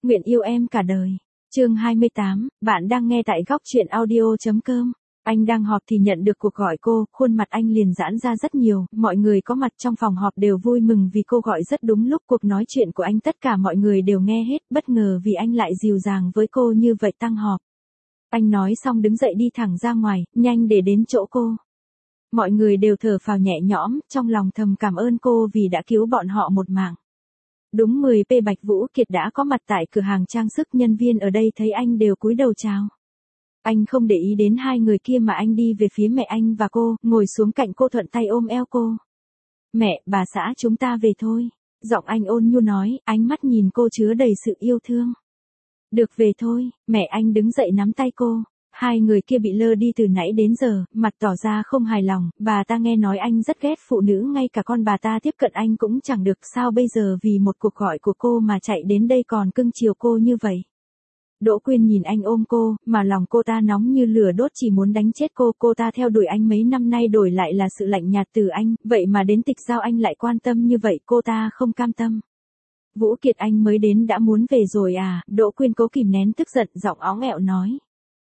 nguyện yêu em cả đời. Chương 28, bạn đang nghe tại góc truyện audio.com. Anh đang họp thì nhận được cuộc gọi cô, khuôn mặt anh liền giãn ra rất nhiều, mọi người có mặt trong phòng họp đều vui mừng vì cô gọi rất đúng lúc. Cuộc nói chuyện của anh tất cả mọi người đều nghe hết, bất ngờ vì anh lại dịu dàng với cô như vậy. Tăng họp. Anh nói xong đứng dậy đi thẳng ra ngoài, nhanh để đến chỗ cô. Mọi người đều thở phào nhẹ nhõm, trong lòng thầm cảm ơn cô vì đã cứu bọn họ một mạng. Đúng 10p Bạch Vũ Kiệt đã có mặt tại cửa hàng trang sức, nhân viên ở đây thấy anh đều cúi đầu chào. Anh không để ý đến hai người kia mà anh đi về phía mẹ anh và cô, ngồi xuống cạnh cô thuận tay ôm eo cô. Mẹ, bà xã chúng ta về thôi. Giọng anh ôn nhu nói, ánh mắt nhìn cô chứa đầy sự yêu thương. Được về thôi, mẹ anh đứng dậy nắm tay cô. Hai người kia bị lơ đi từ nãy đến giờ, mặt tỏ ra không hài lòng, bà ta nghe nói anh rất ghét phụ nữ, ngay cả con bà ta tiếp cận anh cũng chẳng được, sao bây giờ vì một cuộc gọi của cô mà chạy đến đây còn cưng chiều cô như vậy. Đỗ Quyên nhìn anh ôm cô, mà lòng cô ta nóng như lửa đốt chỉ muốn đánh chết cô ta theo đuổi anh mấy năm nay đổi lại là sự lạnh nhạt từ anh, vậy mà đến Tịch Giao anh lại quan tâm như vậy, cô ta không cam tâm. Vũ Kiệt anh mới đến đã muốn về rồi à? Đỗ Quyên cố kìm nén tức giận, giọng óng ẹo nói.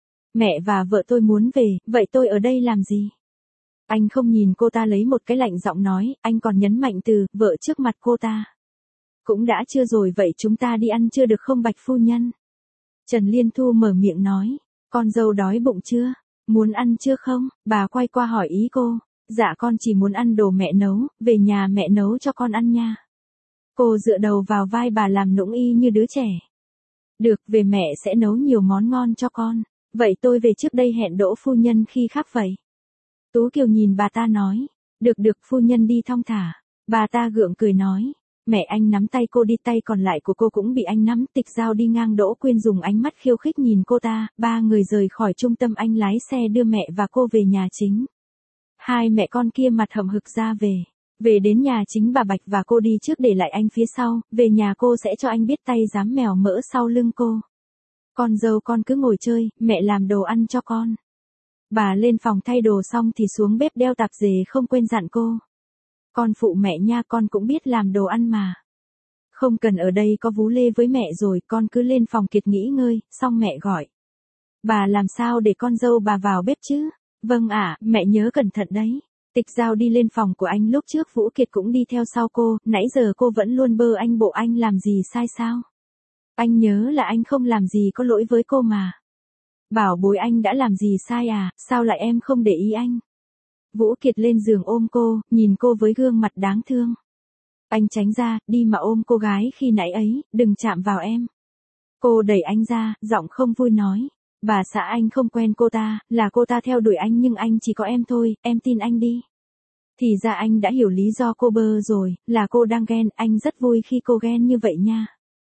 Mẹ và vợ tôi muốn về, vậy tôi ở đây làm gì? Anh không nhìn cô ta lấy một cái lạnh giọng nói, anh còn nhấn mạnh từ vợ trước mặt cô ta. Cũng đã chưa rồi, vậy chúng ta đi ăn chưa được không Bạch phu nhân? Trần Liên Thu mở miệng nói, con dâu đói bụng chưa? Muốn ăn chưa không? Bà quay qua hỏi ý cô. Dạ con chỉ muốn ăn đồ mẹ nấu, về nhà mẹ nấu cho con ăn nha. Cô dựa đầu vào vai bà làm nũng y như đứa trẻ. Được, về mẹ sẽ nấu nhiều món ngon cho con. Vậy tôi về trước đây, hẹn Đỗ phu nhân khi khác vậy. Tú Kiều nhìn bà ta nói. Được phu nhân đi thong thả. Bà ta gượng cười nói. Mẹ anh nắm tay cô đi, tay còn lại của cô cũng bị anh nắm. Tịch Giao đi ngang, Đỗ Quyên dùng ánh mắt khiêu khích nhìn cô ta. Ba người rời khỏi trung tâm, anh lái xe đưa mẹ và cô về nhà chính. Hai mẹ con kia mặt hậm hực ra về. Về đến nhà chính, bà Bạch và cô đi trước để lại anh phía sau. Về nhà cô sẽ cho anh biết tay dám mèo mỡ sau lưng cô. Con dâu con cứ ngồi chơi, mẹ làm đồ ăn cho con. Bà lên phòng thay đồ xong thì xuống bếp đeo tạp dề, không quên dặn cô. Con phụ mẹ nha, con cũng biết làm đồ ăn mà. Không cần ở đây có vú lê với mẹ rồi, con cứ lên phòng Kiệt nghỉ ngơi, xong mẹ gọi. Bà làm sao để con dâu bà vào bếp chứ? Vâng ạ, mẹ nhớ cẩn thận đấy. Tịch Giao đi lên phòng của anh, lúc trước Vũ Kiệt cũng đi theo sau cô, nãy giờ cô vẫn luôn bơ anh, bộ anh làm gì sai sao? Anh nhớ là anh không làm gì có lỗi với cô mà. Bảo bối, anh đã làm gì sai à, sao lại em không để ý anh? Vũ Kiệt lên giường ôm cô, nhìn cô với gương mặt đáng thương. Anh tránh ra, đi mà ôm cô gái khi nãy ấy, đừng chạm vào em. Cô đẩy anh ra, giọng không vui nói. Bà xã anh không quen cô ta, là cô ta theo đuổi anh nhưng anh chỉ có em thôi, em tin anh đi. Thì ra anh đã hiểu lý do cô bơ rồi, là cô đang ghen, anh rất vui khi cô ghen như vậy nha.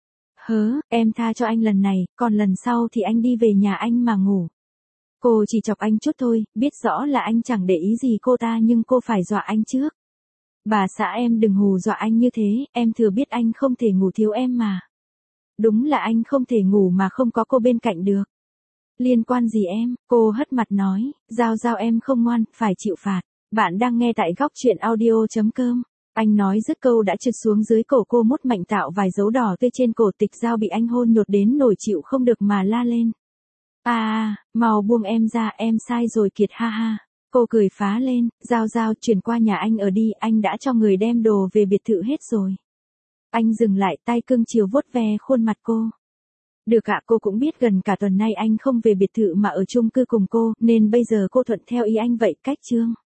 Em tha cho anh lần này, còn lần sau thì anh đi về nhà anh mà ngủ. Cô chỉ chọc anh chút thôi, biết rõ là anh chẳng để ý gì cô ta nhưng cô phải dọa anh trước. Bà xã em đừng hù dọa anh như thế, em thừa biết anh không thể ngủ thiếu em mà. Đúng là anh không thể ngủ mà không có cô bên cạnh được. Liên quan gì em? Cô hất mặt nói, Giao em không ngoan, phải chịu phạt. Bạn đang nghe tại góc truyện audio.com. Anh nói dứt câu đã trượt xuống dưới cổ cô, mút mạnh tạo vài dấu đỏ tươi trên cổ. Tịch Giao bị anh hôn nhột đến nổi chịu không được mà la lên. Mau buông em ra, em sai rồi Kiệt, ha ha. Cô cười phá lên, Giao chuyển qua nhà anh ở đi, anh đã cho người đem đồ về biệt thự hết rồi. Anh dừng lại, tay cưng chiều vuốt ve khuôn mặt cô. Được ạ, cô cũng biết gần cả tuần nay anh không về biệt thự mà ở chung cư cùng cô, nên bây giờ cô thuận theo ý anh vậy. Cách chương